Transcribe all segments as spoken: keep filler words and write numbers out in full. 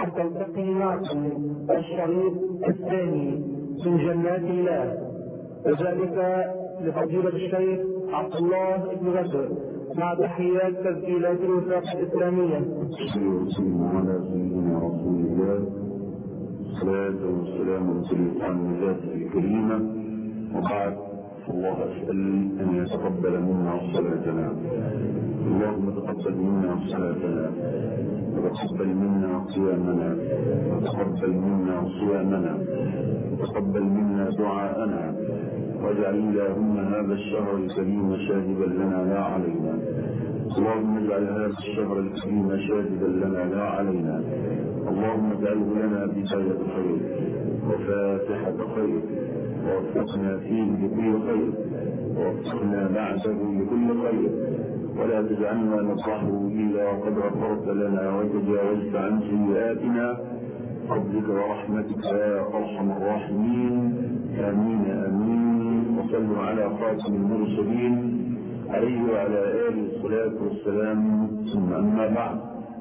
حتى التقي معكم الشريط الثاني من جنات الله، وذلك لفضيلة الشيخ عبد الله بن بدر مع تحيات تسجيلات الوثائق الإسلامية. وسلم على سيدنا رسول الله صلاة والسلام على ذاته الكريمة، وبعد الله أسأل أن يتقبل منا صلاتنا. اللهم تقبل منا صلاتنا، وتقبل منا صيامنا، وتقبل منا صيامنا، وتقبل منا دعاءنا، واجعل اللهم هذا الشهر الكريم شاهدا لنا لا علينا. اللهم اجعل هذا الشهر الكريم شاهدا لنا لا علينا. اللهم اجعله لنا بداية خير وفاتحة خير، ووفقنا فيه لكل خير، ووفقنا بعده لكل خير، ولا تجعلنا نصحه إلا وقد غفرت لنا وتجاوزت عن سيئاتنا فضلك ورحمتك يا أرحم الراحمين. آمين آمين. وصلوا على خاتم المرسلين عليه وعلى آله الصلاة والسلام، ثم أما بعد.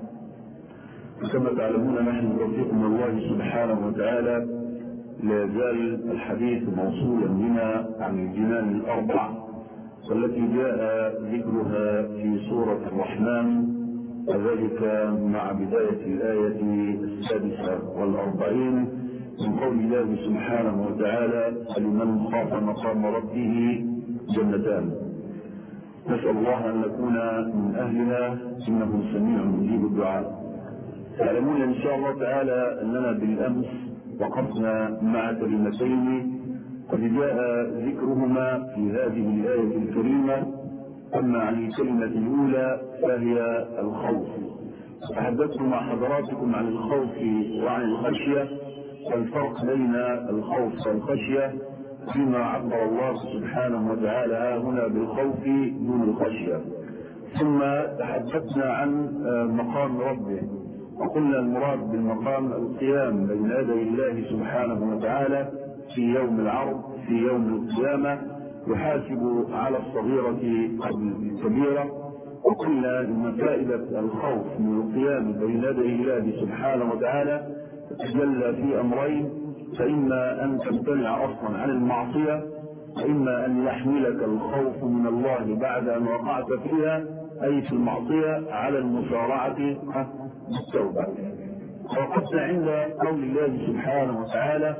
كما تعلمون نحن توفيق من الله سبحانه وتعالى لا زال الحديث موصولا بنا عن الجنان الأربع، والتي جاء ذكرها في سورة الرحمن، وذلك مع بداية الآية السادسة والأربعين من قول الله سبحانه وتعالى: لمن خاف مقام ربه جنتان. نسأل الله أن نكون من أهلها، إنه سميع مجيب الدعاء. تعلمون إن شاء الله تعالى أننا بالأمس وقفنا مع كلمتين قد جاء ذكرهما في هذه الآية الكريمة. أما عن الكلمة الأولى فهي الخوف. تحدثت مع حضراتكم عن الخوف وعن الخشية، والفرق بين الخوف والخشية فيما عبر الله سبحانه وتعالى هنا بالخوف دون الخشية. ثم تحدثنا عن مقام ربه، وقلنا المراد بالمقام القيام بين يدي الله سبحانه وتعالى في يوم العرض، في يوم القيامة، يحاسب على الصغيرة قبل الكبيرة. وقلنا ان فائدة الخوف من القيام بين يدي الله سبحانه وتعالى تتجلى في امرين: فإما أن تمتنع أصلا عن المعصية، وإما أن يحملك الخوف من الله بعد أن وقعت فيها أي في المعصية على المسارعة بالتوبة. وقفنا عند قول الله سبحانه وتعالى: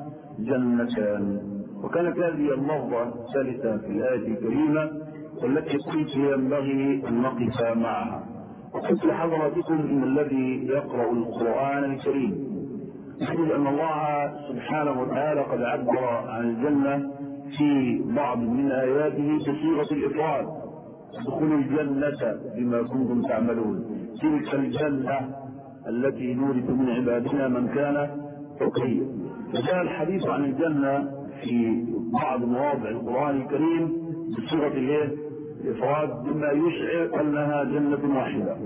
جنتان. وكانت هذه اللفظة الثالثة في الآية الكريمة والتي قلت ينبغي أن نقف معها. وقلت لحضراتكم إن الذي يقرأ القرآن الكريم يقول أن الله سبحانه وتعالى قد عبر عن الجنة في بعض من آياته بصيغة الإفراد: ادخلوا الجنة بما كنتم تعملون، تلك الجنة التي نورث من عبادنا من كان تقيا. فجاء الحديث عن الجنة في بعض مواضع القرآن الكريم بصيغة الإفراد بما يشعر أنها جنة واحدة.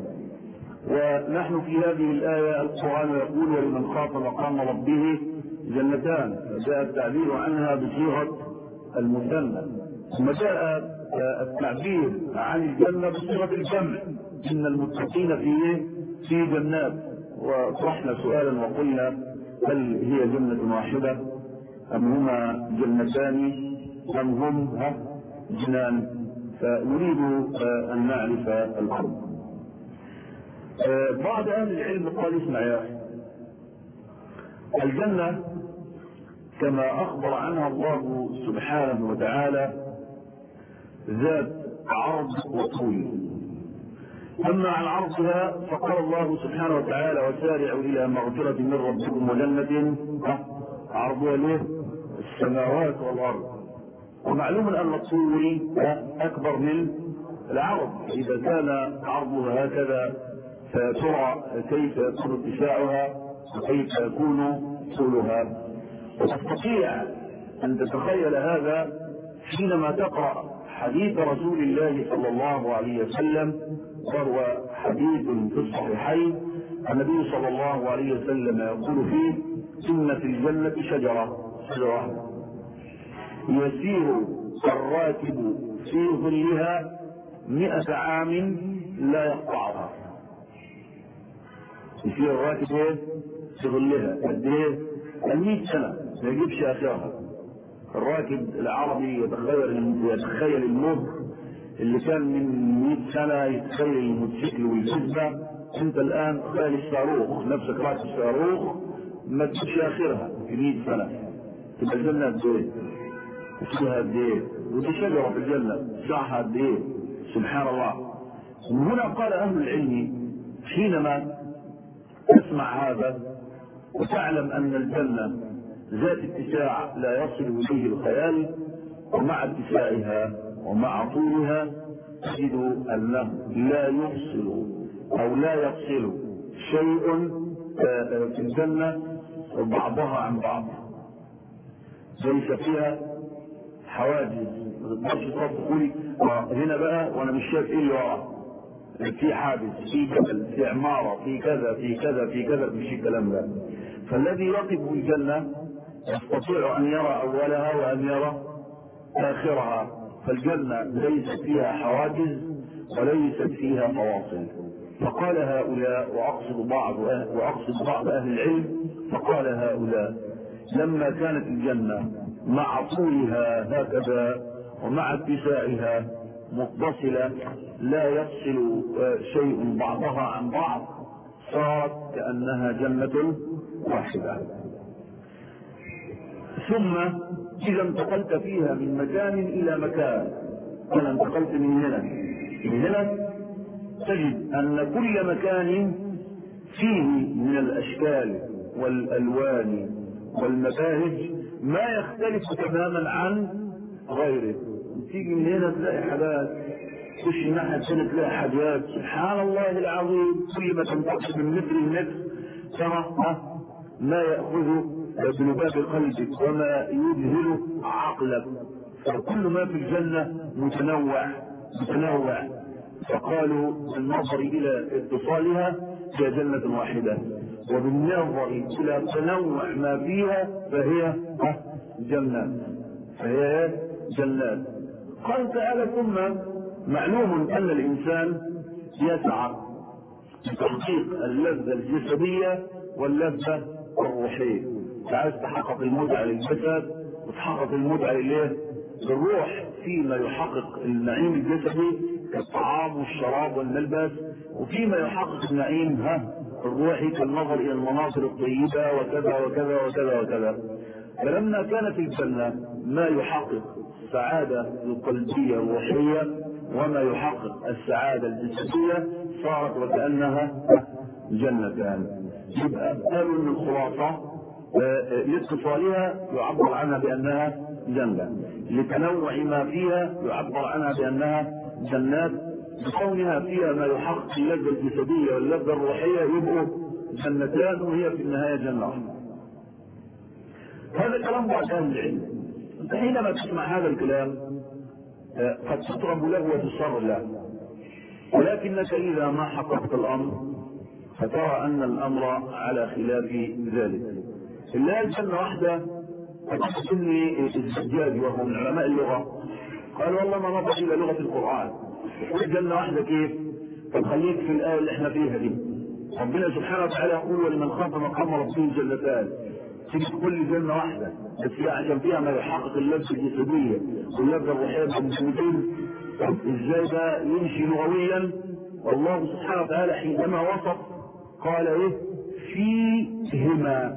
ونحن في هذه الآية القرآن يقول: ولمن خاف مقام ربه جنتان، فجاء التعبير عنها بصيغة المثنى. ثم جاء التعبير عن الجنة بصيغة الجمع: إن المتقين في في جنات. وطرحنا سؤالا وقلنا: هل هي جنة واحدة أم هما جنتان أم هم جنان؟ فنريد أن نعرف الأمر. بعض أهل العلم قال: اسمع يا أخي، الجنة كما أخبر عنها الله سبحانه وتعالى ذات عرض وطول. أما عن عرضها فقال الله سبحانه وتعالى: وسارعوا إلى مغفرة من ربكم وجنة عرضها له السماوات والأرض. ومعلوم أن الطول أكبر من العرض، إذا كان عرضها هكذا فترى كيف يكون اتساعها وكيف يكون طولها. وتستطيع أن تتخيل هذا حينما تقرأ حديث رسول الله صلى الله عليه وسلم، وهو حديث في الصحيحين. النبي صلى الله عليه وسلم يقول فيه: إن في الجنة شجرة شجرة يسير الراكب في ظلها مئة عام لا يقطعها. يصير الراكب ايه؟ في ظلها قد ايه؟ مئة سنة ما يجيبش اخرها. الراكب العربي يتخيل يتخيل الموت اللي كان من مئة سنة يتخيل الموتوسيكل والحزبة. انت الان تخيل الصاروخ، نفسك راكب صاروخ ما تجيبش اخرها في مئة سنة. تبقى الجنة قد ايه؟ وفيها قد ايه؟ ودي شجرة في الجنة سعها قد ايه؟ سبحان الله. ومن هنا قال اهل العلم حينما تسمع هذا وتعلم ان الجنة ذات اتساع لا يصل اليه الخيال، ومع اتساعها ومع طولها تجد انه لا يفصل او لا يفصل شيء في الجنة بعضها عن بعض. ليس فيها حواجز، ما تقدرش تقولي هنا بقى وانا مش شايف ايه اللي وراه، في حاجز، في جبل، في عمارة، في كذا في كذا في كذا، مش الكلام ده. فالذي يقف الجنة يستطيع ان يرى اولها وان يرى اخرها. فالجنة ليست فيها حواجز وليست فيها فواصل. فقال هؤلاء، واقصد بعض واقصد بعض اهل العلم، فقال هؤلاء لما كانت الجنة مع طولها هكذا ومع اتساعها متصلة لا يفصل شيء بعضها عن بعض، صارت كأنها جنة واحدة. ثم إذا انتقلت فيها من مكان إلى مكان، أنا انتقلت من هنا من هنا تجد أن كل مكان فيه من الأشكال والألوان والمباهج ما يختلف تماما عن غيره. تيجي من هنا تلاقي حاجات، تخش الناحية الثانية تلاقي حاجات، سبحان الله العظيم. كل ما تنتقل من متر لمتر ترى ما يأخذ بلباب قلبك وما يذهل عقلك. فكل ما في الجنة متنوع متنوع. فقالوا بالنظر إلى اتصالها هي جنة واحدة، وبالنظر إلى تنوع ما فيها فهي جنات فهي جنات. قال تعالى ثم معلوم أن الإنسان يسعى لتحقيق اللذة الجسدية واللذة الروحية. عايز تحقق المتعة للجسد وتحقق المتعة للروح فيما يحقق النعيم الجسدي كالطعام والشراب والملبس، وفيما يحقق النعيم ها الروحي كالنظر الى المناظر الطيبة وكذا وكذا وكذا وكذا. فلما كانت الجنة ما يحقق السعادة القلبية الروحية وما يحقق السعادة الجسدية صارت وكأنها جنتان. يبقى قالوا ان الخلاصة لاتصالها يعبر عنها بأنها جنة، لتنوع ما فيها يعبر عنها بأنها جنات، بكونها فيها ما يحقق اللذة الجسدية واللذة الروحية يبقوا جنتان، وهي في النهاية جنة واحدة. هذا كلام بعض أهل العلم. أنت حينما تسمع هذا الكلام قد تطرب له وتصر له، ولكنك إذا ما حققت الأمر فترى أن الأمر على خلاف ذلك. إلا الجنة واحدة تسمي الزجاج وهو من علماء اللغة قال والله ما نظر إلى لغة القرآن، والجنة واحدة كيف؟ فخليك في الآية اللي احنا فيها دي. ربنا سبحانه وتعالى يقول ولمن خاف مقام ربه جنتان، تيجي كل جنة واحدة بس عشان فيها ما يحقق اللذة الجسدية واللذة الروحية بالمسلمين. ازاي ده يمشي لغويا؟ والله سبحانه وتعالى حينما وصف قال ايه؟ فيهما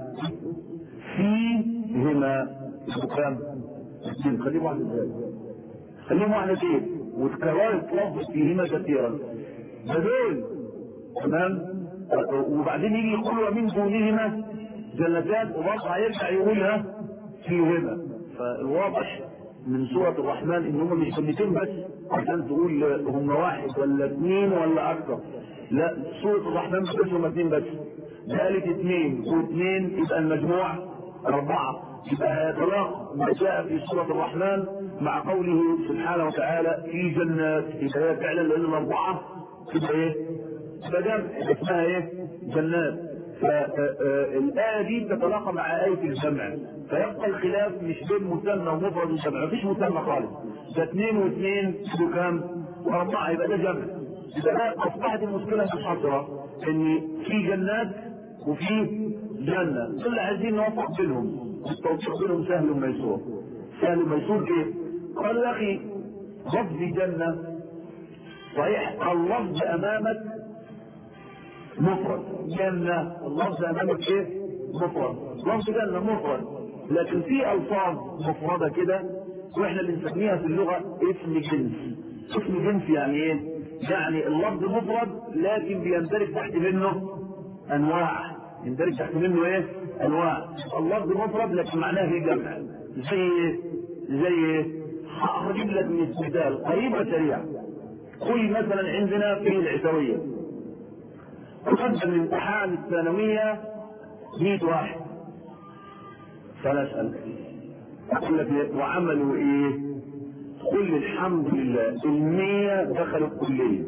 فيهما كام؟ خليهم واحد ازاي؟ خليهم واحد ايه؟ وتكررت لفظ فيهما كثيرا بدول تمام. وبعدين يجي يقول ومن دونهما جنتان، وبرضه هيرجع يقولها فيهما. فالواضح من سورة الرحمن ان هم مش كلمتين بس عشان تقول هم واحد ولا اثنين ولا اكثر، لا، سورة الرحمن مش هم اثنين بس، قالت اثنين واثنين يبقى المجموع اربعة، يبقى هيتلاقى ما جاء في سورة الرحمن مع قوله سبحانه وتعالى في جنات، يبقى هي فعلا لان الاربعة تبقى ايه؟ تبقى جمع اسمها ايه؟ جنات. فالآية دي تتلاقى مع آية الجمع، فيبقى الخلاف مش بين مثنى ومفرد وجمع، مفيش مثنى خالص، ده اثنين واثنين يبقوا كام؟ أربعة، يبقى ده جمع. إذا أصبحت المشكلة منحصرة ان في جنات وفي جنه، كل عايزين نوفق بينهم، التوفيق بينهم سهل وميسور. سهل وميسور ايه؟ قال يا اخي لفظ جنه صحيح اللفظ امامك مفرد، جنه اللفظ امامك ايه؟ مفرد، لفظ جنه مفرد، لكن في الفاظ مفرده كده واحنا بنسميها في اللغه اسم جنس. اسم جنس يعني ايه؟ يعني اللفظ مفرد لكن بيندرج تحت منه انواع، يندرج تحت منه ايه؟ انواع. اللفظ مفرد لكن معناه في جمع. زي ايه؟ زي ايه؟ هجيب لك مثال قريب وسريع. قل مثلا عندنا في العتويه تقدم الامتحان الثانويه مئة واحد، فنسال اقول لك إيه؟ وعملوا ايه؟ قل الحمد لله المية دخلوا الكليه.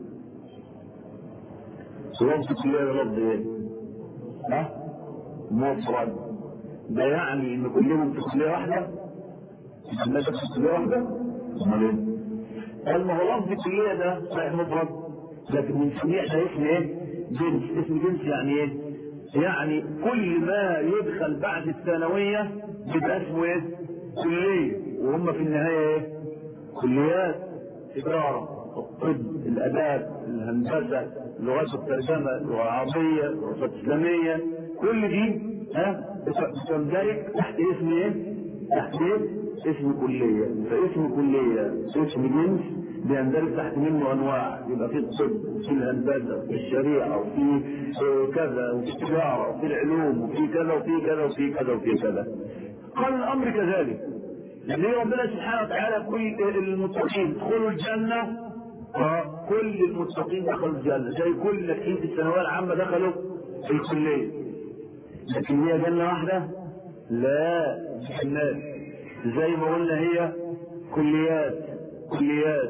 لفظ الكليه ده لفظ ايه؟ ها؟ مفرد. ده يعني ان كلهم في كليه واحده؟ الناس في كليه واحده؟ امال ايه؟ قال ما هو لفظ الكليه ده صحيح مفرد لكن من سميع ده اسم ايه؟ جنس. اسم جنس يعني ايه؟ يعني كل ما يدخل بعد الثانويه بيبقى اسمه ايه؟ كليه، وهم في النهايه ايه؟ كليات. تجاره، الطب، الاداب، الهندسه، لغات الترجمه، اللغه العربيه، اللغه الاسلاميه، كل دي ها بتندرج تحت اسم ايه؟ تحت ايه؟ اسم كليه. فاسم كليه اسم جنس بيندرج تحت منه انواع، يبقى في الطب وفي الهندسه وفي الشريعه وفي كذا وفي التجاره وفي العلوم وفي كذا وفي كذا وفي كذا وفي كذا. قال الامر كذلك. لأن ربنا سبحانه وتعالى كل المتقين ادخلوا الجنة، كل المتقين دخلوا الجنة، زي كل ناجحين في الثانوية العامة دخلوا في الكلية. لكن هي جنة واحدة؟ لا، جنات. زي ما قلنا هي كليات كليات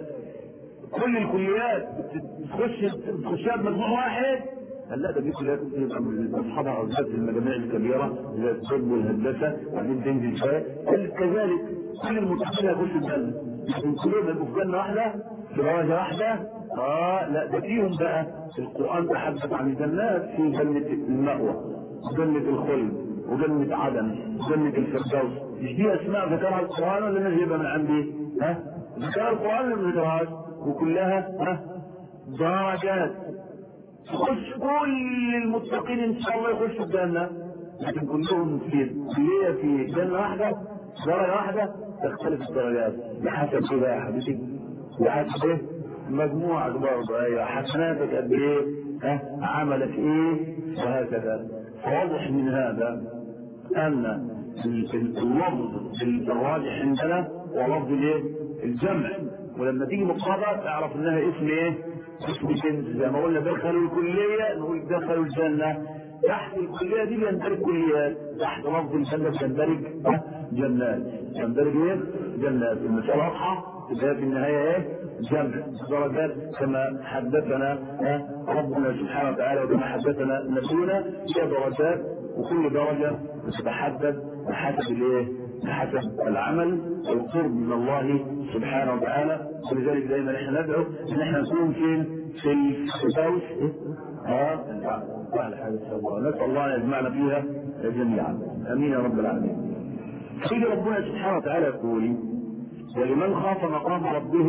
كل الكليات بتخش بتخشها بمجموع واحد. قال لا، ده في كليات اصحابها اوزات المجاميع الكبيره زي الطب والهندسه وبعدين تنزل شويه. كذلك كل المتقين يخشوا الجنه، لكن كلهم يبقوا في جنه واحده في درجه واحده. اه لا، ده فيهم بقى القران تحدث عن الجنات، في جنه المأوى وجنه الخلد وجنه عدن وجنه الفردوس. مش دي اسماء ذكرها القران ولا انا جايبها من عندي؟ ها؟ ذكرها القران ولا ما ذكرهاش؟ وكلها ها درجات. تخش كل المتقين ان شاء الله يخشوا الجنه، لكن كلهم في كليه في جنه واحده درجه واحده، تختلف الدرجات بحسب كده يا حبيبي، بحسب ايه؟ مجموعك برضه. ايوه، حسناتك قد ايه؟ ها؟ عملك ايه؟ وهكذا. فواضح من هذا ان اللفظ الراجح عندنا هو لفظ الايه؟ الجمع. ولما تيجي مقابله اعرف انها اسم ايه؟ اسم جنس. زي ما قلنا دخلوا الكليه نقول دخلوا الجنه. تحت الكليه دي بيندرج كليات، تحت لفظ الجنه بيندرج جنات. يندرج ايه؟ جنات. المساله واضحه. تبقى في النهايه ايه؟ جمع درجات كما حدثنا ربنا سبحانه وتعالى وكما حدثنا نبينا. هي درجات وكل درجه تتحدد بحسب الايه؟ بحسب العمل والقرب من الله سبحانه وتعالى. ولذلك دائما احنا ندعو ان احنا نكون فين؟ في الفردوس. اه اعلى حاجه ان شاء الله. نسال الله ان يجمعنا فيها جميعا. امين يا رب العالمين. سيدي ربنا سبحانه وتعالى يقول: ولمن خاف مقام ربه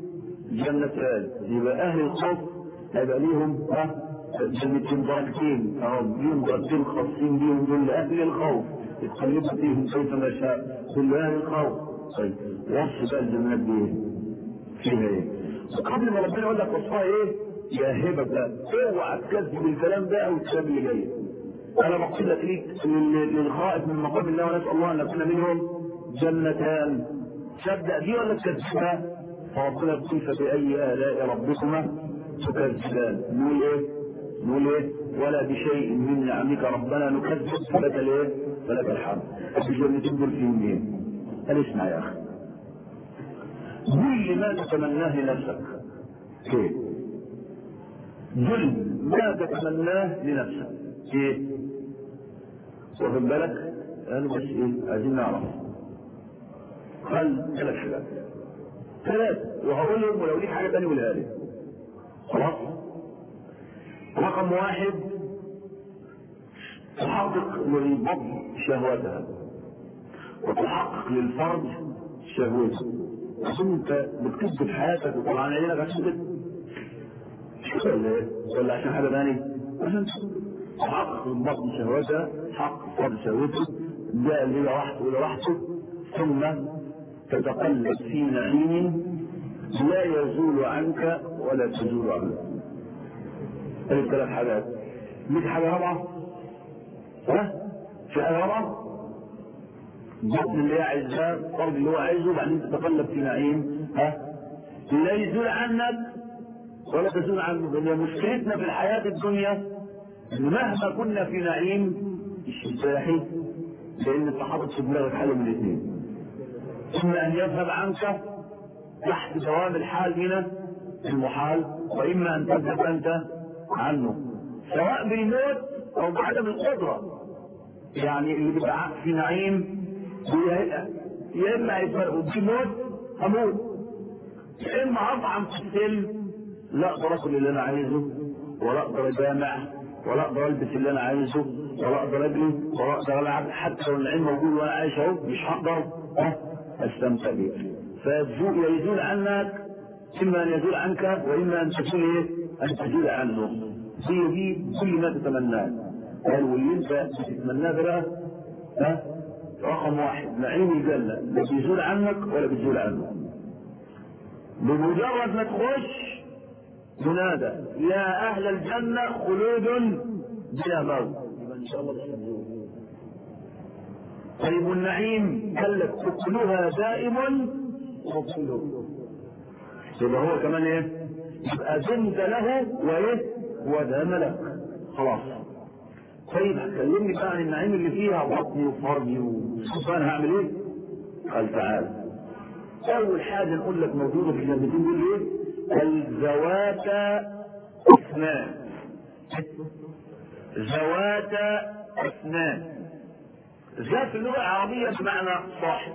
جنتان. يبقى اهل الخوف هيبقى ليهم ها جنتين درجتين، اهو ليهم درجتين خاصين بيهم دول لاهل الخوف يتقلبوا فيهم كيفما شاء كل اهل الخوف. طيب وصف بقى الجنات دي فيها ايه؟ وقبل ما ربنا يقول لك وصفها ايه؟ يا هبه بقى اوعى تكذب الكلام ده او الكلام اللي جاي. انا بقول لك ليك للخائف من مقام الله ونسال الله ان نكون منهم جنتان. تصدق دي ولا تكذبها؟ فربنا يقول: فبأي آلاء ربكما تكذبان. نقول ايه؟ نقول ايه؟ ولا بشيء من نعمك ربنا نكذب فلك الايه؟ فلك الحمد. الجنتين دول فيهم ايه؟ قال اسمع يا اخي، كل ما تتمناه لنفسك. ايه؟ كل ما تتمناه لنفسك. ايه؟ واخد بالك؟ قالوا بس ايه؟ عايزين نعرف. قال ثلاث حاجات. ثلاث وهقول لهم ولو ليك حاجه ثانيه قولها لي. خلاص؟ رقم رقم واحد تحقق للبطن شهوتها وتحقق للفرج شهوته. عشان انت بتكذب حياتك وطبعا عينك عشان كده ولا ايه؟ ولا عشان حاجه ثانيه؟ عشان تحقق للبطن شهوتها، تحقق الفرج شهوته، ده اللي راحته الى راحته، ثم تتقلب في نعيم لا يزول عنك ولا تزول عنك. هذه ثلاث حاجات. مش حاجه رابعه؟ ها؟ في حاجه رابعه؟ البطن اللي هي عايزاه، الفرج اللي هو عايزه، وبعدين تتقلب في نعيم ها؟ لا يزول عنك ولا تزول عنك. لان مشكلتنا في الحياه الدنيا ان مهما كنا في نعيم الشباحي، لان انت حاطط في دماغك حاجه من الاثنين: اما ان يذهب عنك تحت دوام الحال من المحال، واما ان تذهب انت عنه سواء بالموت او بعدم القدره. يعني اللي بيبقى في نعيم يا اما هيفرقوا بموت هموت، يا اما اطعم في السلم لا اقدر اكل اللي انا عايزه، ولا اقدر اجامع، ولا اقدر البس اللي انا عايزه، ولا اقدر اجري، ولا اقدر العب. حتى لو العلم موجود وانا عايش اهو مش هقدر استمتع بيه. فيزول عنك، اما ان يزول عنك واما ان تزول ايه؟ ان تزول عنه. هي دي كل ما تتمناه. قال واللي انت بتتمناه ده بقى ها رقم واحد نعيم الجنه، لا بيزول عنك ولا بيزول عنه. بمجرد ما تخش ينادى يا اهل الجنه خلود بلا موت، يبقى ان شاء الله تستمتعوا. طيب النعيم قال لك اكلها دائم وظله، يبقى هو كمان ايه؟ يبقى دمت له وايه؟ ودام لك خلاص. طيب كلمني بقى عن النعيم اللي فيها بطني وفرجي وشوف انا هعمل ايه؟ قال تعالى اول حاجه نقول لك موجوده في الجنتين دول ايه؟ الذوات اثنان. ذوات اثنان. ذات في اللغه العربيه بمعنى صاحب،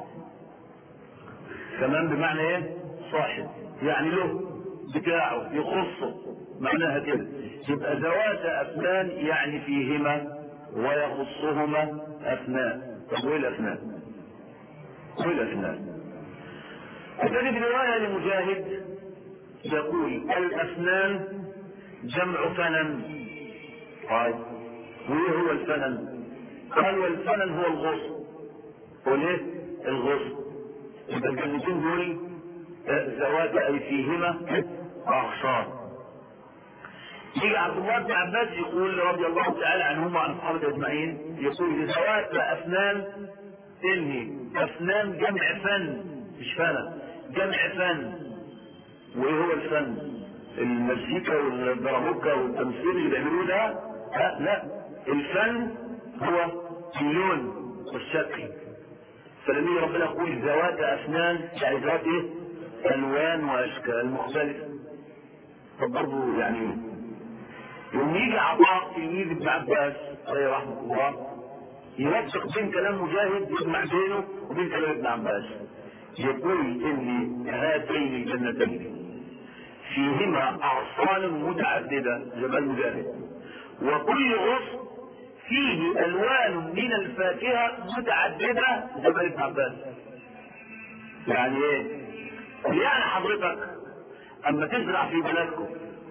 كمان بمعنى ايه؟ صاحب، يعني له بتاعه يخصه، معناها كده. يبقى ذوات اثنان يعني فيهما ويخصهما اثنان. طب وايه الاثنان؟ وايه الاثنان؟ هذه روايه لمجاهد يقول الاثنان جمع فنن. طيب وايه هو الفنن؟ قال والفنن هو الغصن. هو ليه؟ الغصن. يبقى الجنتين دول ذوات اي فيهما اغصان. يجي عبد الله بن عباس يقول رضي الله تعالى عنهما وعن الصحابه اجمعين، يقول ذوات افنان تنهي. افنان جمع فن مش فن، جمع فن. وايه هو الفن؟ المزيكا والدراموكا والتمثيل اللي بيعملوه ده؟ لا لا، الفن هو اللون والشكل. فلما يجي ربنا يقول ذوات افنان يعني ذات ايه؟ الوان واشكال مختلفه. طب برضه يعني يوم يجي عطاء تلميذ ابن عباس عليه رحمه الله يوفق بين كلام مجاهد يجمع بينه وبين كلام ابن عباس، يقول ان هاتين الجنتين فيهما اغصان متعدده جبال مجاهد، وكل غصن فيه الوان من الفاكهه متعدده جبال ابن عباس. يعني ايه؟ يعني حضرتك اما تزرع في بلادكم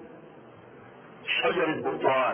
شجره برتقال،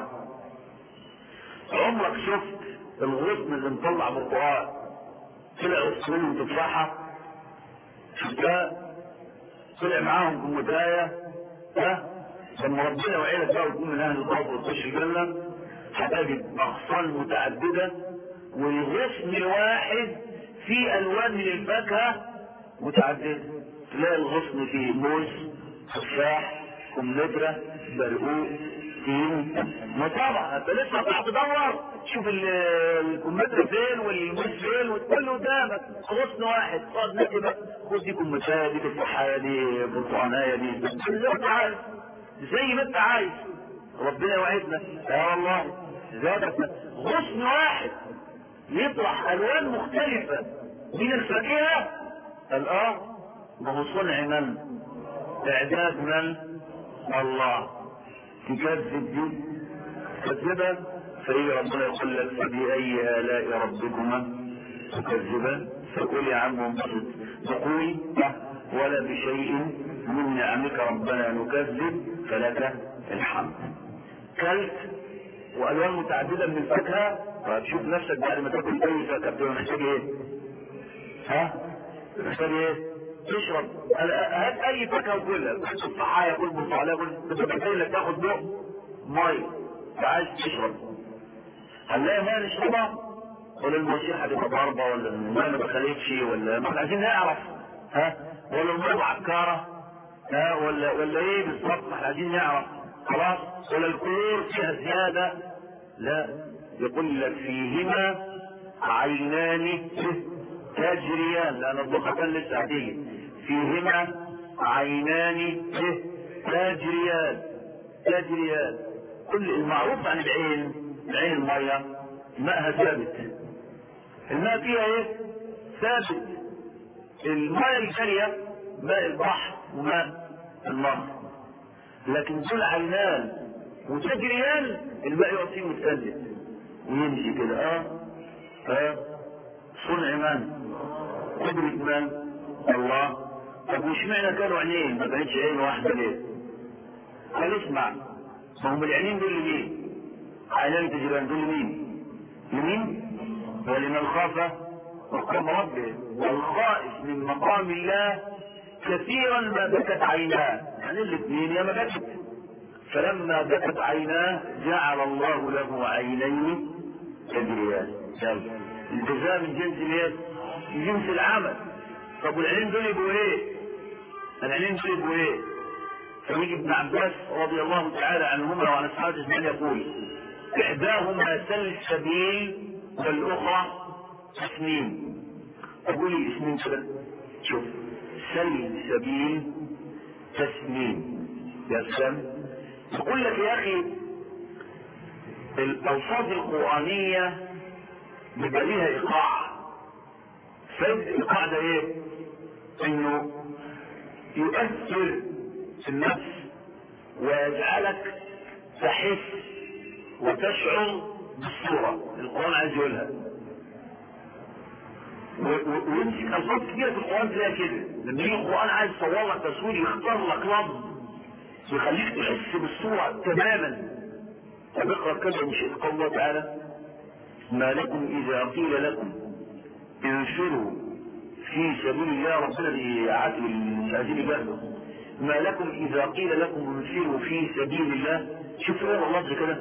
عمرك شفت الغصن اللي مطلع برتقال طلع غصنين وتفاحه؟ شفتها؟ طلع معاهم كمدايه؟ ها؟ لما ربنا وعيلك بقى وتكون من اهل الارض وتخش الجنه هتجد اغصان متعدده، والغصن الواحد فيه الوان من الفاكهه متعدده. تلاقي الغصن فيه موز، تفاح، كمثرى، برقوق، تين. ما طبعا انت لسه هتروح تدور تشوف الكمثرى فين والموز فين وكله قدامك. غصن واحد تقعد نقي بقى، خد دي كمثرى، دي تفاحه، دي برتقانيه، دي زي ما انت عايز، زي ما انت عايز. ربنا وعدنا يا والله زادك غصن واحد يطرح الوان مختلفه من الفاكهه. قال اه ما هو صنع من؟ اعداد من؟ الله. تكذب دي تكذبان، فإيه ربنا يقول لك فبأي آلاء ربكما تكذبان؟ فقول يا عم انبسط بقول ولا بشيء من نعمك ربنا نكذب فلك الحمد. كلت والوان متعدده من الفاكهه، وهتشوف نفسك بعد ما تاكل اي فاكهه بتبقى محتاج ايه؟ ها؟ محتاج ايه؟ تشرب. هات اي فاكهه وكلها، تفاحه كل برتقاله كل، بتبقى محتاج انك تاخد بق ميه، عايز تشرب. هنلاقي ميه نشربها ولا الموسيقى هتبقى ضاربه ولا الميه ما دخلتش ولا ما احنا عايزين نعرف، ها؟ ولا الميه معكره، ها؟ ولا ولا ايه بالظبط؟ ما احنا عايزين نعرف خلاص. ولا الكلور فيها زياده؟ لا، يقول لك فيهما عينان تجريان، لان الضختان لسه عاديه. فيهما عينان تجريان تجريان. كل المعروف عن العين، العين الميه ماءها ثابت، الماء فيها ايه؟ ثابت. الماء الجاريه ماء البحر وماء النهر، لكن دول عينان وتجريان، الماء يقعد فيه متقلب ويمشي كده. اه اه صنع من؟ قدرة من؟ الله. طب وش معنى كانوا عينين ما كانتش عين واحدة ليه؟ قال اسمع، ما هم العينين دول لمين؟ عينان تجريان دول لمين؟ لمين؟ ولمن خاف مقام ربه، والخائف من مقام الله كثيرا ما بكت عيناه، يعني الاثنين يا ما بكت. فلما بكت عيناه جعل الله له عينين تجريان. التزام الجنس الايه؟ جنس العمل. طب والعينين دول يبقوا ايه؟ العينين دول يبقوا ايه؟ فيجي ابن عباس رضي الله تعالى عنهما وعن اصحابه اجمعين يقول احداهما سلسبيل والاخرى تسنيم. اقول لي اسمين كده، شوف، سلسبيل تسنيم. يا سلام. يقول لك يا اخي الالفاظ القرانيه بيبقى ليها ايقاع. فايده الايقاع ده ايه؟ انه يؤثر في النفس ويجعلك تحس وتشعر بالصوره القران عايز يقولها. ويمسك الفاظ كتيره في القران تلاقيها كده، لما يجي القران عايز يصور لك تصوير يختار لك لفظ يخليك تحس بالصوره تماما. طب اقرا كده مش قول الله تعالى ما لكم اذا قيل لكم انفروا في سبيل الله، ربنا بيعاتب المستهزئين بجهله. ما لكم اذا قيل لكم انفروا في سبيل الله، شوف ايه اللفظ كده،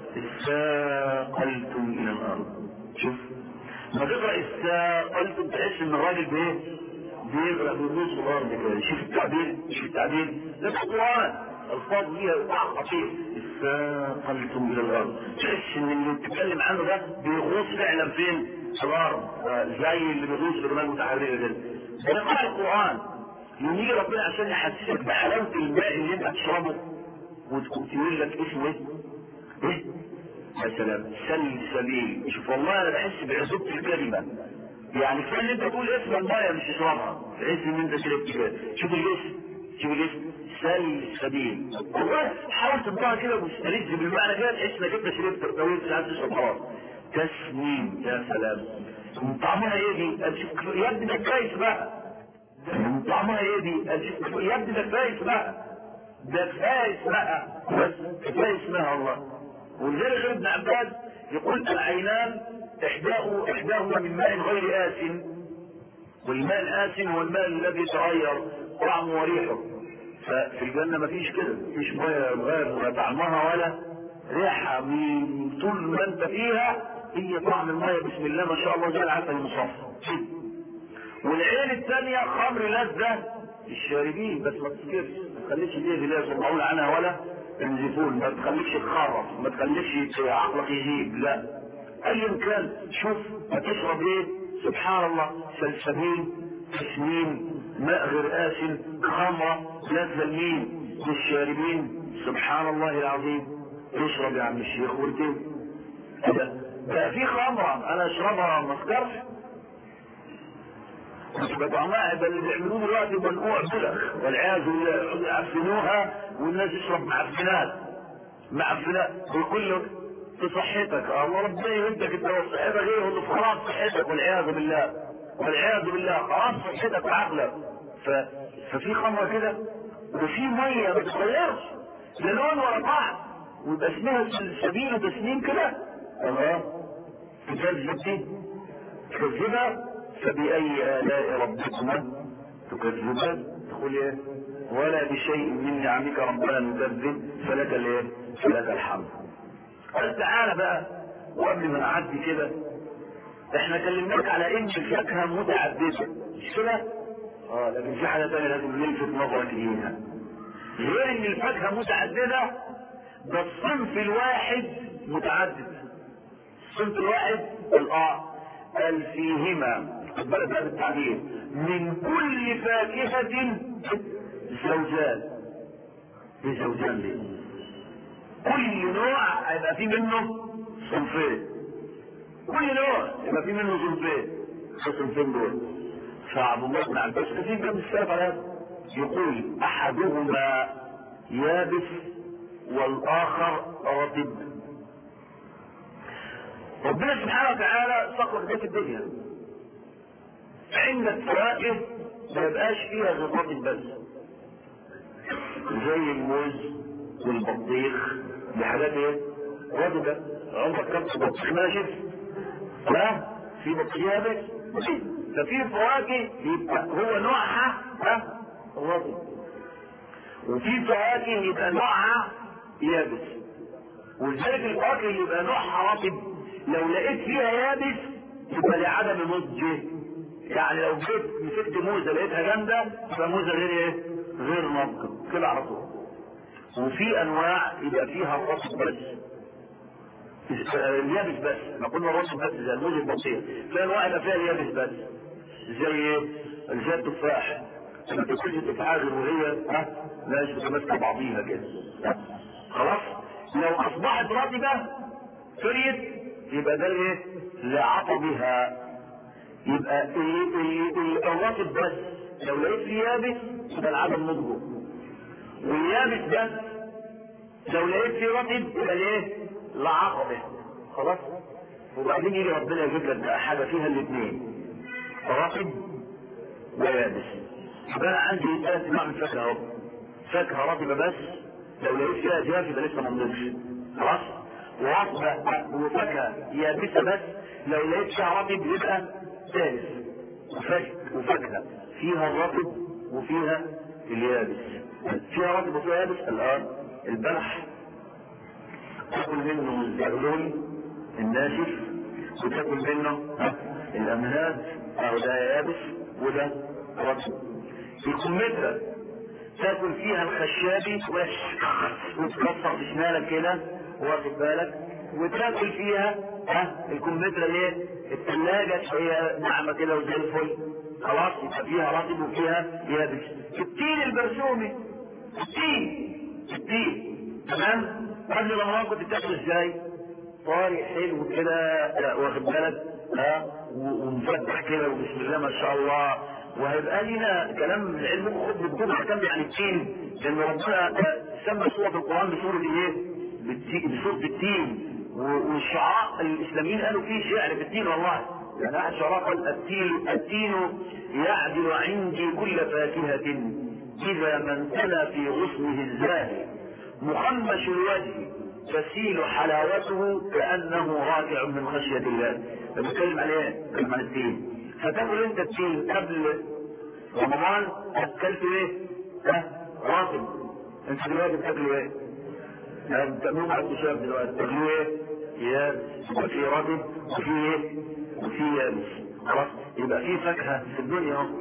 استاقلتم الى الارض. شوف ما تقرا استاقلتم تحس ان الراجل بايه؟ بيغرق بالنص الارض كده. شوف التعبير، شوف التعبير ده في القران، الفاظ ليها وقع خطير. استاقلتم الى الارض، تحس ان اللي بتتكلم عنه ده بيغوص فعلا فين؟ في الارض، زي اللي بيغوص في الرمال المتحرره ده. ده قال القران يوم يجي ربنا عشان يحسسك بحلاوه الماء اللي انت تشربه وتقول لك اسمه ايه؟ ايه؟ يا سلام، سلسبيل. شوف والله انا بحس بعزوبه الكلمه، يعني كفايه ان انت تقول اسم المايه مش تشربها، تحس ان انت شربت كده. شوف الاسم، شوف الاسم سلسبيل. والله حاول تنطقها كده وتستلذ بالمعنى كده، تحس انك انت شربت طويل ساعات تشرب خلاص. تسنيم. يا سلام. طعمها ايه دي؟ يا ابني ده كويس بقى. طعمها ايه دي؟ يا ابني ده كويس بقى، ده كفايه بقى، بس كفايه اسمها الله. ولذلك غير ابن عباس يقول العينان احداه احداهما من ماء غير آسن، والماء الآسن هو الماء الذي يتغير طعمه وريحه. ففي الجنه مفيش كده، مفيش ميه غير طعمها ولا ريحها، من طول ما انت فيها هي طعم الميه بسم الله ما شاء الله زي العسل المصفى. والعين الثانيه خمر لذه الشاربين، بس ما تسكرش، ما تخليش الايه لا يصنعون عنها ولا ينزفون، ما تخليكش تخرف، ما تخليكش عقلك يجيب، لا ايا كان. شوف هتشرب ايه؟ سبحان الله، سلسبيل، تسنيم، ماء غير آسن، خمرة لذة لمين؟ للشاربين. سبحان الله العظيم. اشرب يا عم الشيخ وارتب. بقى في خمرة انا اشربها ما اسكرش، مش بطعمها. ده اللي بيعملوه دلوقتي منقوع بلخ والعياذ بالله، يعفنوها والناس تشرب معفنات معفنات. ويقول لك في صحتك، الله ربنا يهدك انت وصحتك ايه؟ يقول له خلاص صحتك والعياذ بالله والعياذ بالله، خلاص صحتك وعقلك. ف... ففي خمره كده وفي ميه ما تتغيرش لا لون ولا طعم، ويبقى اسمها سبيل وتسنيم كده. اه تكذب دي تكذبها، فبأي آلاء ربكما تكذبان؟ تقول ايه؟ ولا بشيء من نعمك ربنا نكذب فلك الايه؟ فلك الحمد. قال تعالى بقى، وقبل ما نعدي كده احنا كلمناك على ان الفاكهه متعدده مش كده؟ اه لكن في حاجه ثانيه لازم نلفت نظرك ليها، غير ان الفاكهه متعدده ده الصنف الواحد متعدد. الصنف الواحد الاه قال فيهما بالك بقى بالتعبير من كل فاكهه زوجان. ايه زوجان ليه؟ كل نوع هيبقى فيه منه صنفين، كل نوع يبقى فيه منه صنفين. الصنفين دول فعبد الله بن عباس كثير من السلف على هذا يقول احدهما يابس والاخر رطب. ربنا سبحانه وتعالى سخر ده في الدنيا، عندك فواكه ما يبقاش فيها غير رطب بس، زي الموز والبطيخ، دي حاجات ايه؟ رطبة. عندك كبس بطيخ ناشف؟ لا، في بطيخ يابس. ففي فواكه يبقى هو نوعها ها رطب، وفي فواكه يبقى نوعها يابس. ولذلك الفواكه اللي يبقى نوعها رطب لو لقيت فيها يابس يبقى لعدم نضجه. يعني لو جيت مسكت موزه لقيتها جامده يبقى موزه غير ايه؟ غير ناضجه كده على طول. وفي انواع يبقى فيها الرطب بس، اليابس بس. ما قلنا الرطب بس زي الموز البطيخ، في انواع يبقى فيها اليابس بس، زي ايه؟ زي التفاح. لما تاكلش التفاحه غير وهي ها ماشي ماسكه بعضيها كده خلاص. لو اصبحت رطبه فريت يبقى ده ايه؟ لعطبها. يبقى الرطب بس لو لقيت فيه يابس يبقى العدم نضجه، واليابس بس لو لقيت فيه رطب يبقى الايه؟ لعقبه. خلاص. وبعدين يجي ربنا يجيب لك حاجه فيها الاثنين، رطب ويابس. يبقى انا عندي ثلاث انواع من الفاكهه اهو. فاكهه رطبه بس لو لقيت فيها جاف يبقى لسه ما نضجش خلاص. ورطبه وفاكهه يابسه بس لو لقيت فيها رطب يبقى ثالث. وفاكهه فيها الرطب وفيها اليابس. فيها رطب وفيها يابس. الان البلح تاكل منه الزغلول الناشف، وتاكل منه الامهات او ده يابس وده رطب. الكمثرى تاكل فيها الخشابي وتكسر في شمالك كده واخد بالك، وتاكل فيها ها الكمثرى الايه؟ الثلاجه هي ناعمه كده وزي الفل خلاص. يبقى فيها رطب وفيها يابس. التين البرسومي، التين التين تمام. قبل رمضان كنت بتاكل ازاي؟ طاري حلو كده واخد بالك ها ومفتح كده وبسم الله ما شاء الله. وهيبقى لنا كلام من العلم خد بدون احكام عن التين، لان ربنا سمى سوره القران بسوره ايه؟ بسوره التين. والشعراء الاسلاميين قالوا فيه شعر في التين والله. يعني احد الشعراء قال التين التين يعدل عندي كل فاكهه اذا ما امتلى في غصنه الزاهي مخمش الوجه تسيل حلاوته كانه راكع من خشيه الله. بنتكلم على ايه؟ بنتكلم عن التين. فتاكل انت التين قبل رمضان اكلت ايه؟ ها؟ راتب. انت دلوقتي بتاكلوا ايه؟ يعني بتعملوا مع الشباب دلوقتي بتاكلوا ايه؟ يابس. وفي راتب وفي ايه؟ وفي يابس. خلاص. يبقى في فاكهه في الدنيا اهو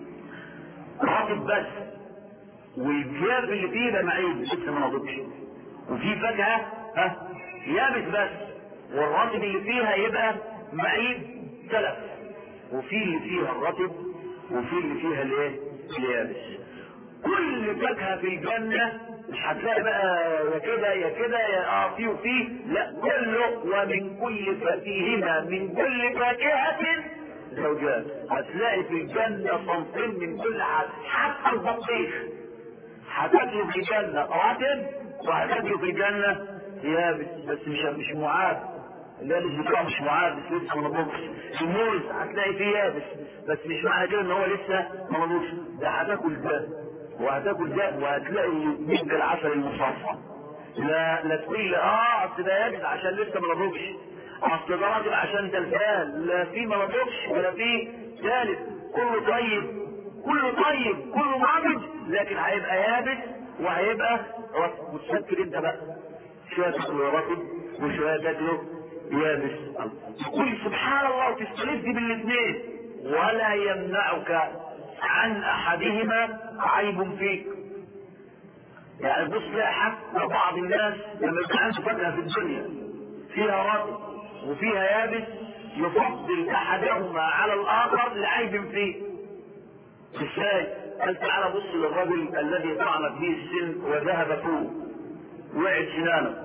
راتب بس، والجياب اللي فيه ده معين لسه ما نضجش. وفي فاكهه ها يابس بس، والراتب اللي فيها يبقى معين تلف. وفي اللي فيها الرطب وفي اللي فيها الايه؟ اليابس. كل فاكهه في الجنه مش هتلاقي بقى يا كده يا كده يا اه في وفي، لا كله. ومن كل فاكهه من كل فاكهه زوجات. هتلاقي في الجنه صنفين من كل حاجه، حتى البطيخ هتاكله في الجنه رطب وهتاكله في الجنه يابس بس مش مش معاد، اليابس بتاعه مش معاد بس لسه ما نضجش. الموز هتلاقي فيه يابس بس مش معنى كده ان هو لسه ما نضجش، ده هتاكل ده وهتاكل ده وهتلاقي مثل العسل المصفى. لا لا تقول لي اه اصل ده يابس عشان لسه ما نضجش، اصل ده راجل عشان تلفان، لا في ما نضجش ولا في ثالث، كله طيب كله طيب كله معبد، لكن هيبقى يابس وهيبقى رطب. وتفكر انت بقى شويه تاكله رطب وشويه تاكله يابس، قل سبحان الله وتستلذ بالاثنين ولا يمنعك عن احدهما عيب فيك. يعني بص تلاقي حتى بعض الناس لما يبقى عنده فاكهه في الدنيا فيها رطب وفيها يابس يفضل احدهما على الاخر لعيب فيه. ازاي؟ قال تعالى بص للرجل الذي طعنت به السن وذهب فوق وقعت سنانه،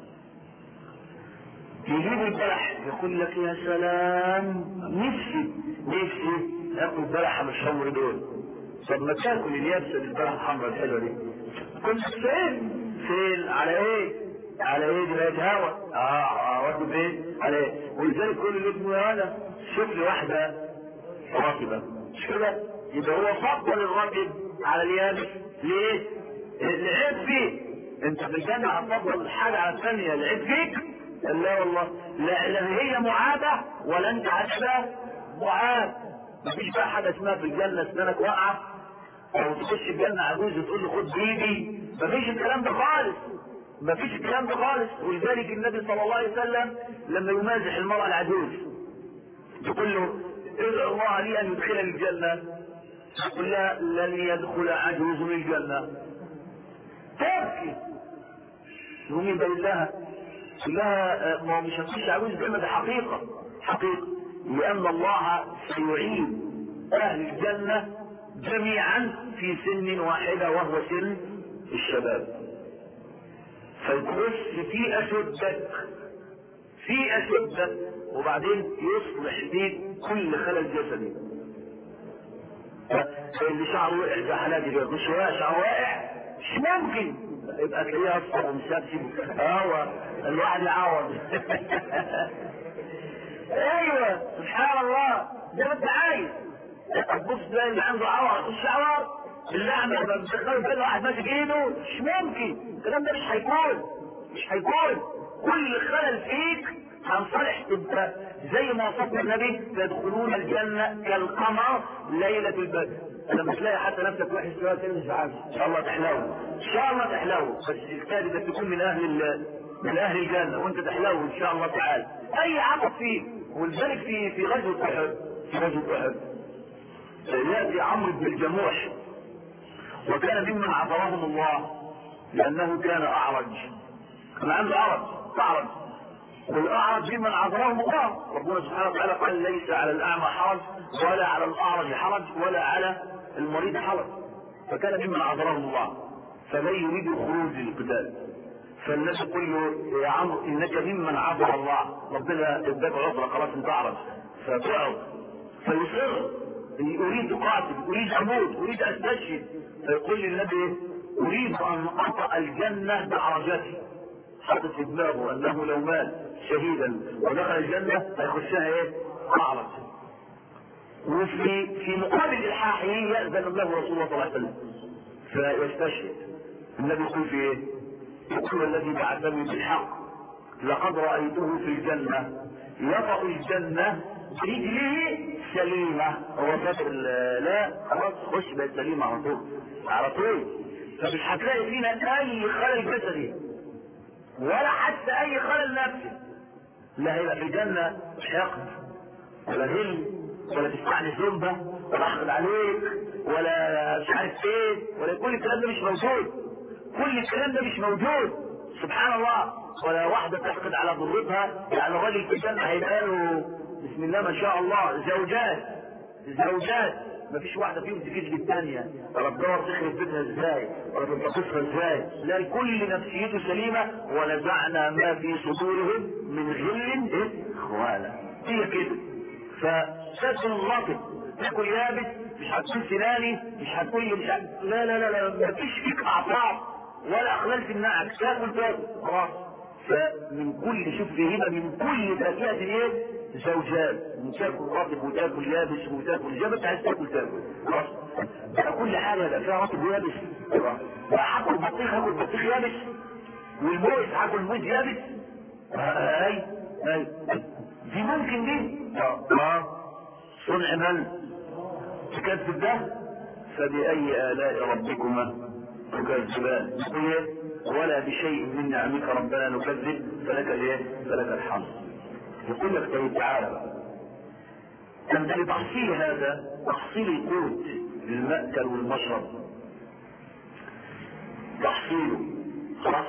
يجيب البلح يقول لك يا سلام نفسي نفسي اكل بلحه من الشمر دول، طب ما تاكل اليابسه البلحه الحمراء الحلوه دي. كنت فين؟ فين؟ على ايه؟ على ايه دي بقت هوا؟ اه اه واخد ايه؟ على ايه؟ ولذلك كل اللي ابنه يا ولد شوف لي واحده راكبه مش كده؟ يبقى هو فضل الراكب على اليابس ليه؟ العيب فيه. انت في الجنه هتفضل الحاجه على الثانيه، العيب فيك؟ لا والله، لا, لا هي معاده ولا انت هتبقى معاد. مفيش بقى حاجه اسمها في الجنه اسنانك واقعه او تخش الجنه عجوز وتقول له خد بايدي، مفيش الكلام ده خالص، مفيش الكلام ده خالص. ولذلك النبي صلى الله عليه وسلم لما يمازح المراه العجوز يقول له ادعو الله لي ان يدخلني الجنه، يقول لها لن يدخل عجوز الجنه، تبكي. يقوم يبين لها يقول لها ما هو مش هتخش عجوز الجنه، ده حقيقه حقيقه، لان الله سيعيد اهل الجنه جميعا في سن واحده وهو سن الشباب، فيخش في اشدك في اشدك وبعدين يصلح فيك كل خلل جسدي. اللي شعره وقع زي حالاتي كده مش واقع شعره واقع مش ممكن يبقى تلاقيه اصفر ومسبسب، اه الواحد يعوض. ايوه سبحان الله زي ما انت عايز. تبص تلاقي اللي عنده عور الشعر اللحمه لما بتدخله كده واحد ماسك ايده مش ممكن، الكلام ده مش هيكون مش هيكون كل خلل فيك هنصلح تبقى زي ما وصفنا النبي تدخلون الجنه كالقمر ليله البدر. لما تلاقي حتى نفسك وحش دلوقتي مش عارف ان شاء الله تحلو ان شاء الله تحلو، بس الكاد انك تكون من اهل من اهل الجنه وانت تحلو ان شاء الله تعالى. اي عقد فيه. ولذلك في في غزوه احد في غزوه احد ياتي عمرو بن الجموح وكان ممن عذرهم الله لانه كان اعرج، كان عنده عرج اعرج، والاعرج ممن عذرهم الله. ربنا سبحانه وتعالى قال ليس على الاعمى حرج ولا على الاعرج حرج ولا على المريض حرج، فكان ممن عذرهم الله فلا يريد الخروج للقتال. فالناس تقول له يا عمرو انك ممن عذر الله، ربنا اداك عذره خلاص انت اعرج فتقعد، فيصر اريد اقاتل اريد اموت اريد استشهد، فيقول للنبي اريد ان اطأ الجنه بعرجتي، حاطط في دماغه انه لو مات شهيدا ودخل الجنه هيخشها ايه؟ اعرج. وفي في مقابل الحاحه ياذن الله رسول الله صلى الله عليه وسلم فيستشهد. النبي يقول في ايه؟ يقول الذي بعثني بالحق لقد رايته في الجنه يطأ الجنه رجله سليمه، هو فاكر لا خلاص خش بقت سليمه على طول على طول. فمش هتلاقي فينا اي خلل جسدي ولا حتى اي خلل نفسي، لا هيبقى في الجنه حقد ولا غل ولا تستعني ذنبه ولا احقد عليك ولا مش عارف ايه ولا كل الكلام ده مش موجود، كل الكلام ده مش موجود سبحان الله. ولا واحده تحقد على ضرتها، يعني الراجل في الجنه هيبقى له بسم الله ما شاء الله زوجات زوجات مفيش واحده فيهم تجيب الثانيه ولا تدور تخرب بيتها ازاي ولا تنتقصها ازاي، لا كل نفسيته سليمه ونزعنا ما في صدورهم من غل ايه اخوانا. هي كده فتاكل الرطب تاكل يابس مش هتكون سناني مش هتكون مش هت... لا لا لا لا مفيش فيك اعصاب ولا اخلال في النعم، تاكل تاكل خلاص فمن كل شوف فيهما من كل فاكهة ايه زوجات، وتاكل رطب وتاكل يابس وتاكل جبت، عايز تاكل تاكل خلاص بقى كل حاجة بقى فيها رطب ويابس. بقى هاكل بطيخ هاكل بطيخ يابس، والموز هاكل موز يابس. اي اي دي ممكن دي اه صنع من تكذب ده؟ فبأي آلاء ربكما تكذبان؟ ولا بشيء من نعمك ربنا نكذب فلك الايه؟ فلك الحمد. يقول لك طيب تعالى بقى انت لتحصيل هذا تحصيل القوت للمأكل والمشرب تحصيله خلاص،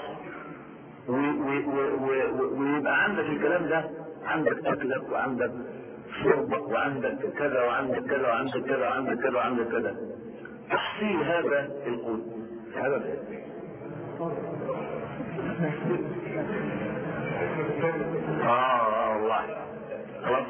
ويبقى عندك الكلام ده، عندك اكلك وعندك شربك وعندك كذا وعندك كذا وعندك كذا وعندك كذا وعندك كذا. تحصيل هذا القوت هذا اه والله خلاص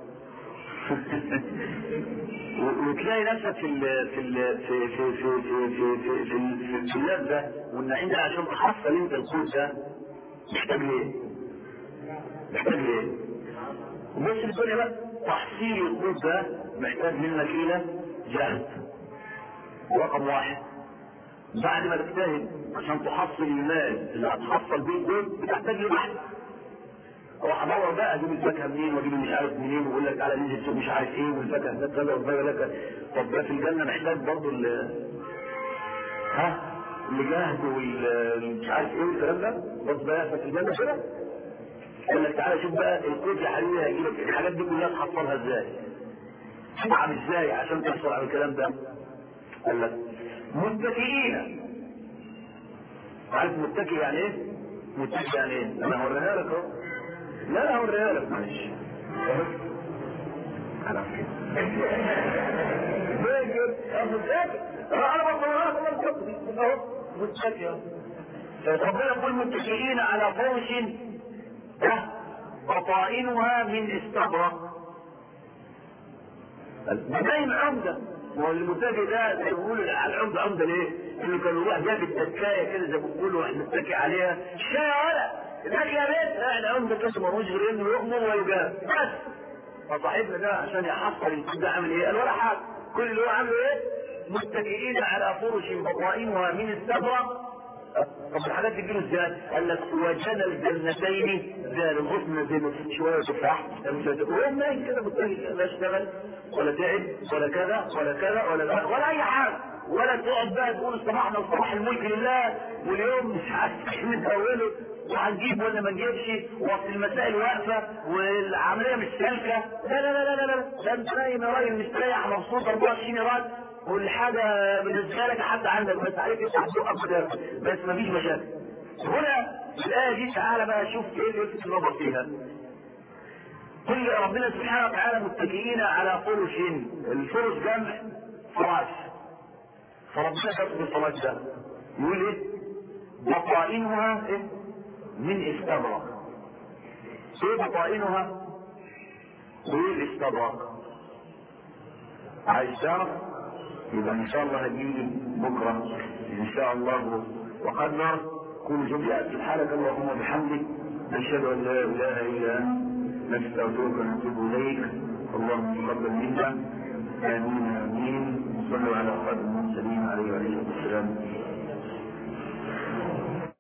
وتلاقي نفسك في ال في ال في في في في في في في البلاد ده والنعيم ده عشان تحصل انت القوت ده محتاج ليه؟ محتاج ليه؟ بص الدنيا بقى تحصيل القوت ده محتاج منك الى جهد رقم واحد. بعد ما تجتهد عشان تحصل المال اللي هتحصل بيه القوت بتحتاج لبحث. اروح ادور بقى اجيب الفاكهه منين واجيب مش عارف منين ويقول لك تعالى ننزل سوق مش عارف ايه والفاكهه ده كذا والفاكهه ده كذا. طب ده في الجنه محتاج برضه ال ها الجهد والمش عارف ايه والكلام ده برضه ده في الجنه كده. يقول لك تعالى شوف بقى القوت يا حبيبي هيجي لك الحاجات دي كلها تحصلها ازاي؟ تتعب ازاي عشان تحصل على الكلام ده؟ قال لك متكئين. عارف متكئ يعني ايه؟ متكئ يعني ايه؟ انا هوريها لك اهو. لا لا هوريها لك معلش. انا كده. باجر متكئ. انا بطلع لك اهو متكئ اهو. ربنا يقول متكئين على فرش بطائنها من استبرق. باين عمده. هو المتكئ ده بيقولوا على العمده عمده ليه؟ انه كان الواحد جاب التكايه كده زي ما بيقولوا واحد متكئ عليها الشاي ولا الاكل يا بيت قاعد عمده كده ملوش غير انه يؤمر ويجاب بس. فصاحبنا ده عشان يحصل الكل ده عامل ايه؟ قال ولا حاجه كل اللي هو عامله ايه؟ متكئين على فرش بطائنها من استبرق. طب الحاجات دي تجيله ازاي؟ قال لك وجنى الجنتين زي الغصن زي ما شويه تفاح وهو نايم كده متكئ لا اشتغل ولا تعب ولا كذا ولا كذا ولا ولا اي حاجه ولا تقعد بقى تقول صباحنا وصباح الملك لله واليوم مش عارف من اوله وهنجيب ولا ما نجيبش وقت المسائل واقفه والعمليه مش سالكه. لا لا لا لا لا ده انت نايم يا راجل مستريح مبسوط أربعة وعشرين راجل كل حاجه بالنسبه لك حتى عندك بس عليك تفتح بقك بس مفيش مشاكل. هنا الايه دي تعالى بقى شوف ايه اللي يلفت النظر فيها. كل ربنا سبحانه وتعالى متكئين على فرش. الفرش جمع فراش. فربنا يذكر الفراش ده يقول ايه؟ بطائنها ايه؟ من استبرق. ايه بطائنها؟ وايه الاستبرق؟ عايز تعرف؟ يبقى ان شاء الله هتجيلي بكره ان شاء الله وقدر كل جمله سبحانك اللهم وبحمدك نشهد ان لا اله الا انت نستغفرك ونتوب اليك. اللهم تقبل منا امين امين. صلوا على خاتم المرسلين عليه وعليه السلام.